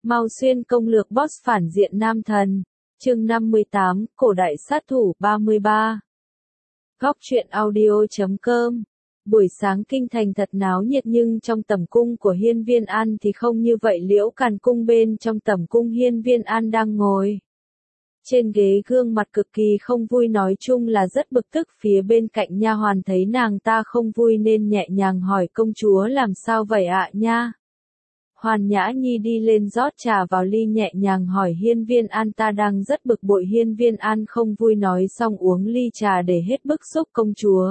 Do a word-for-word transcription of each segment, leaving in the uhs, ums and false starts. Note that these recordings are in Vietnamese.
Mao Xuyên công lược boss phản diện nam thần. Chương năm mươi tám, cổ đại sát thủ ba mươi ba. Góc truyện audio chấm com. Buổi sáng kinh thành thật náo nhiệt nhưng trong tẩm cung của Hiên Viên An thì không như vậy. Liễu Càn cung bên trong tẩm cung Hiên Viên An đang ngồi trên ghế, gương mặt cực kỳ không vui, nói chung là rất bực tức. Phía bên cạnh nha hoàn thấy nàng ta không vui nên nhẹ nhàng hỏi: công chúa làm sao vậy ạ nha? Hoàn Nhã Nhi đi lên rót trà vào ly, nhẹ nhàng hỏi Hiên Viên An. Ta đang rất bực bội. Hiên Viên An không vui nói xong uống ly trà để hết bức xúc. Công chúa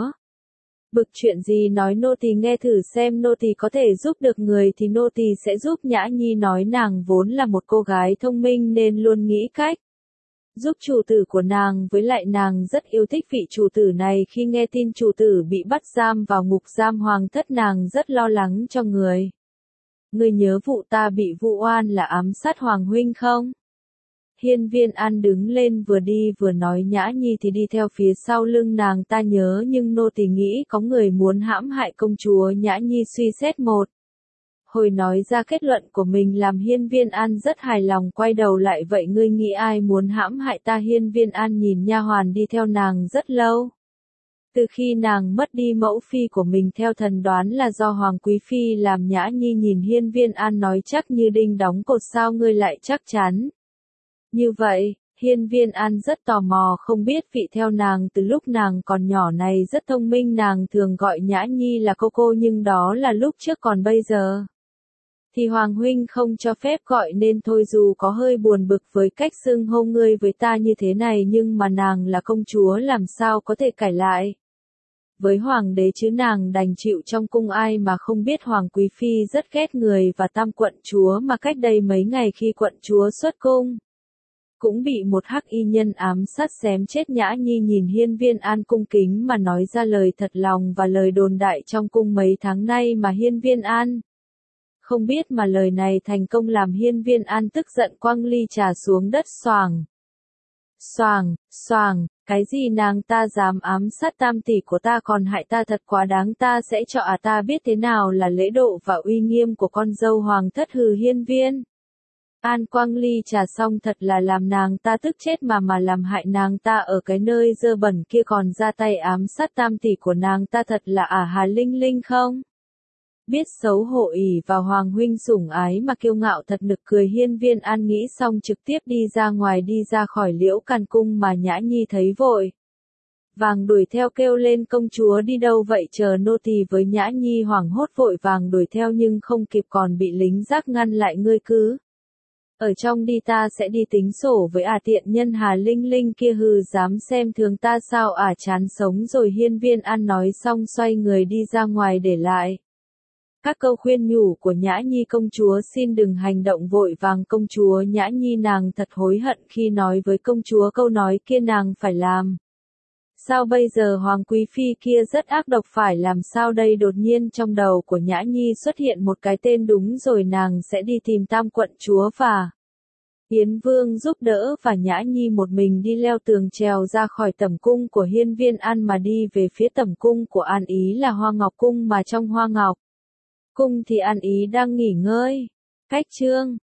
bực chuyện gì nói nô tỳ nghe thử xem, nô tỳ có thể giúp được người thì nô tỳ sẽ giúp. Nhã Nhi nói nàng vốn là một cô gái thông minh nên luôn nghĩ cách giúp chủ tử của nàng, với lại nàng rất yêu thích vị chủ tử này. Khi nghe tin chủ tử bị bắt giam vào ngục giam hoàng thất, nàng rất lo lắng cho người. Ngươi nhớ vụ ta bị vu oan là ám sát hoàng huynh không? Hiên Viên An đứng lên vừa đi vừa nói. Nhã Nhi thì đi theo phía sau lưng nàng ta. Nhớ, nhưng nô tỳ nghĩ có người muốn hãm hại công chúa. Nhã Nhi suy xét một hồi nói ra kết luận của mình, làm Hiên Viên An rất hài lòng. Quay đầu lại: vậy ngươi nghĩ ai muốn hãm hại ta? Hiên Viên An nhìn nha hoàn đi theo nàng rất lâu. Từ khi nàng mất đi mẫu phi của mình, theo thần đoán là do Hoàng Quý Phi làm. Nhã Nhi nhìn Hiên Viên An nói chắc như đinh đóng cột: sao ngươi lại chắc chắn như vậy? Hiên Viên An rất tò mò, không biết vị theo nàng từ lúc nàng còn nhỏ này rất thông minh. Nàng thường gọi Nhã Nhi là cô cô, nhưng đó là lúc trước, còn bây giờ thì Hoàng huynh không cho phép gọi nên thôi. Dù có hơi buồn bực với cách xưng hô ngươi với ta như thế này, nhưng mà nàng là công chúa, làm sao có thể cãi lại với hoàng đế chứ? Nàng đành chịu trong cung. Ai mà không biết Hoàng Quý Phi rất ghét người và tam quận chúa, mà cách đây mấy ngày khi quận chúa xuất cung cũng bị một hắc y nhân ám sát xém chết. Nhã Nhi nhìn Hiên Viên An cung kính mà nói ra lời thật lòng và lời đồn đại trong cung mấy tháng nay mà Hiên Viên An không biết, mà lời này thành công làm Hiên Viên An tức giận quăng ly trà xuống đất. Xoàng, xoàng, xoàng. Cái gì? Nàng ta dám ám sát tam tỷ của ta, còn hại ta, thật quá đáng. Ta sẽ cho à ta biết thế nào là lễ độ và uy nghiêm của con dâu hoàng thất. Hừ. Hiên Viên An quăng ly trà xong thật là làm nàng ta tức chết, mà mà làm hại nàng ta ở cái nơi dơ bẩn kia còn ra tay ám sát tam tỷ của nàng ta, thật là ả hà linh linh không biết xấu hổ, ỷ vào hoàng huynh sủng ái mà kiêu ngạo, thật nực cười. Hiên Viên An nghĩ xong trực tiếp đi ra ngoài, đi ra khỏi Liễu Càn cung, mà Nhã Nhi thấy vội vàng đuổi theo kêu lên: công chúa đi đâu vậy? Chờ nô tỳ với. Nhã Nhi hoảng hốt vội vàng đuổi theo nhưng không kịp, còn bị lính gác ngăn lại. Ngươi cứ ở trong đi, ta sẽ đi tính sổ với ả à tiện nhân Hà Linh Linh kia. Hừ, dám xem thường ta sao? Ả à chán sống rồi. Hiên Viên An nói xong xoay người đi ra ngoài, để lại các câu khuyên nhủ của Nhã Nhi: công chúa xin đừng hành động vội vàng. Công chúa Nhã Nhi nàng thật hối hận khi nói với công chúa câu nói kia. Nàng phải làm sao bây giờ? Hoàng Quý Phi kia rất ác độc, phải làm sao đây? Đột nhiên trong đầu của Nhã Nhi xuất hiện một cái tên: đúng rồi, nàng sẽ đi tìm tam quận chúa và Yến Vương giúp đỡ. Và Nhã Nhi một mình đi leo tường trèo ra khỏi tẩm cung của Hiên Viên An mà đi về phía tẩm cung của An Ý là Hoa Ngọc cung, mà trong Hoa Ngọc cung thì An Ý đang nghỉ ngơi. Cách chương